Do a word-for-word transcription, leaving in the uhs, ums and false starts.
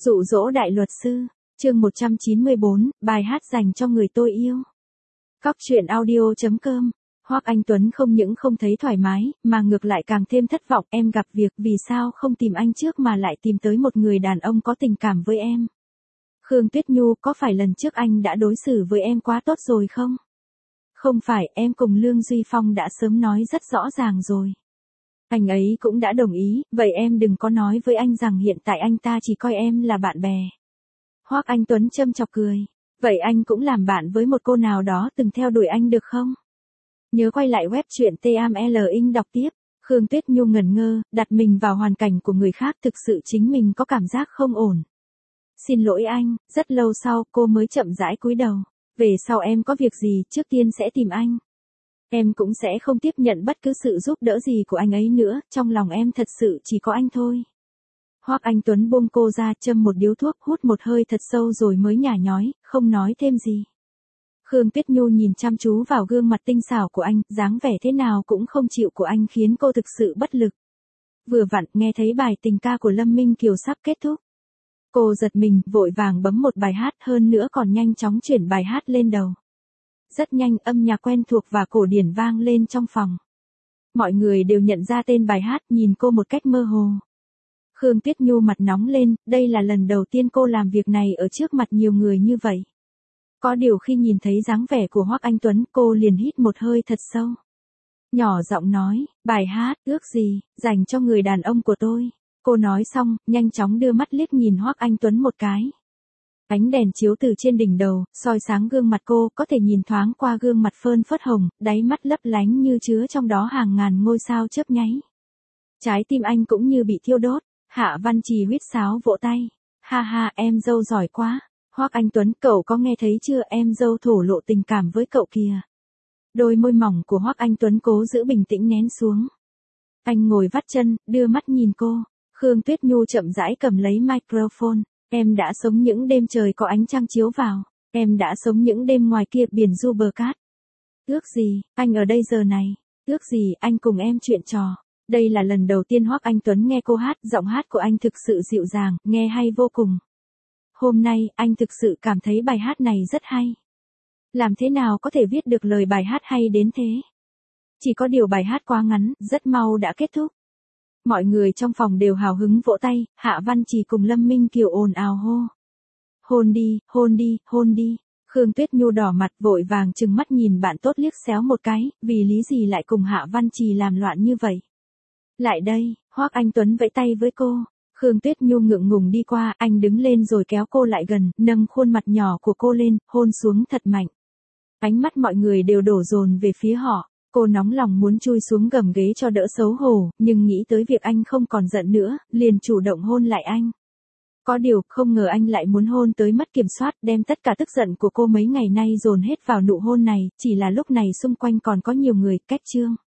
Dụ dỗ đại luật sư, chương một trăm chín mươi bốn, bài hát dành cho người tôi yêu. Cóc truyện audio chấm com. Hoắc Anh Tuấn không những không thấy thoải mái, mà ngược lại càng thêm thất vọng. Em gặp việc vì sao không tìm anh trước mà lại tìm tới một người đàn ông có tình cảm với em. Khương Tuyết Nhu, có phải lần trước anh đã đối xử với em quá tốt rồi không? Không phải, em cùng Lương Duy Phong đã sớm nói rất rõ ràng rồi. Anh ấy cũng đã đồng ý, vậy em đừng có nói với anh rằng hiện tại anh ta chỉ coi em là bạn bè. Hoắc Anh Tuấn châm chọc cười. Vậy anh cũng làm bạn với một cô nào đó từng theo đuổi anh được không? Nhớ quay lại web truyện tê em lờ inh đọc tiếp. Khương Tuyết Nhu ngẩn ngơ, đặt mình vào hoàn cảnh của người khác, thực sự chính mình có cảm giác không ổn. Xin lỗi anh, rất lâu sau cô mới chậm rãi cúi đầu. Về sau em có việc gì, trước tiên sẽ tìm anh. Em cũng sẽ không tiếp nhận bất cứ sự giúp đỡ gì của anh ấy nữa, trong lòng em thật sự chỉ có anh thôi. Hoắc Anh Tuấn buông cô ra, châm một điếu thuốc, hút một hơi thật sâu rồi mới nhả nhói, không nói thêm gì. Khương Tuyết Nhu nhìn chăm chú vào gương mặt tinh xảo của anh, dáng vẻ thế nào cũng không chịu của anh khiến cô thực sự bất lực. Vừa vặn nghe thấy bài tình ca của Lâm Minh Kiều sắp kết thúc. Cô giật mình, vội vàng bấm một bài hát, hơn nữa còn nhanh chóng chuyển bài hát lên đầu. Rất nhanh, âm nhạc quen thuộc và cổ điển vang lên trong phòng. Mọi người đều nhận ra tên bài hát, nhìn cô một cách mơ hồ. Khương Tuyết Nhu mặt nóng lên, đây là lần đầu tiên cô làm việc này ở trước mặt nhiều người như vậy. Có điều khi nhìn thấy dáng vẻ của Hoắc Anh Tuấn, cô liền hít một hơi thật sâu. Nhỏ giọng nói, bài hát, ước gì, dành cho người đàn ông của tôi. Cô nói xong, nhanh chóng đưa mắt liếc nhìn Hoắc Anh Tuấn một cái. Ánh đèn chiếu từ trên đỉnh đầu, soi sáng gương mặt cô, có thể nhìn thoáng qua gương mặt phơn phớt hồng, đáy mắt lấp lánh như chứa trong đó hàng ngàn ngôi sao chớp nháy. Trái tim anh cũng như bị thiêu đốt. Hạ Văn Trì huýt sáo vỗ tay. Ha ha, em dâu giỏi quá. Hoắc Anh Tuấn, cậu có nghe thấy chưa, em dâu thổ lộ tình cảm với cậu kìa. Đôi môi mỏng của Hoắc Anh Tuấn cố giữ bình tĩnh nén xuống. Anh ngồi vắt chân, đưa mắt nhìn cô. Khương Tuyết Nhu chậm rãi cầm lấy microphone. Em đã sống những đêm trời có ánh trăng chiếu vào. Em đã sống những đêm ngoài kia biển du bờ cát. Ước gì, anh ở đây giờ này. Ước gì, anh cùng em chuyện trò. Đây là lần đầu tiên Hoắc Anh Tuấn nghe cô hát, giọng hát của anh thực sự dịu dàng, nghe hay vô cùng. Hôm nay, anh thực sự cảm thấy bài hát này rất hay. Làm thế nào có thể viết được lời bài hát hay đến thế? Chỉ có điều bài hát quá ngắn, rất mau đã kết thúc. Mọi người trong phòng đều hào hứng vỗ tay, Hạ Văn Trì cùng Lâm Minh Kiều ồn ào hô. Hôn đi, hôn đi, hôn đi. Khương Tuyết Nhu đỏ mặt vội vàng trừng mắt nhìn bạn tốt liếc xéo một cái, vì lý gì lại cùng Hạ Văn Trì làm loạn như vậy. Lại đây, Hoắc Anh Tuấn vẫy tay với cô. Khương Tuyết Nhu ngượng ngùng đi qua, anh đứng lên rồi kéo cô lại gần, nâng khuôn mặt nhỏ của cô lên, hôn xuống thật mạnh. Ánh mắt mọi người đều đổ dồn về phía họ. Cô nóng lòng muốn chui xuống gầm ghế cho đỡ xấu hổ, nhưng nghĩ tới việc anh không còn giận nữa, liền chủ động hôn lại anh. Có điều, không ngờ anh lại muốn hôn tới mất kiểm soát, đem tất cả tức giận của cô mấy ngày nay dồn hết vào nụ hôn này, chỉ là lúc này xung quanh còn có nhiều người, cách chương.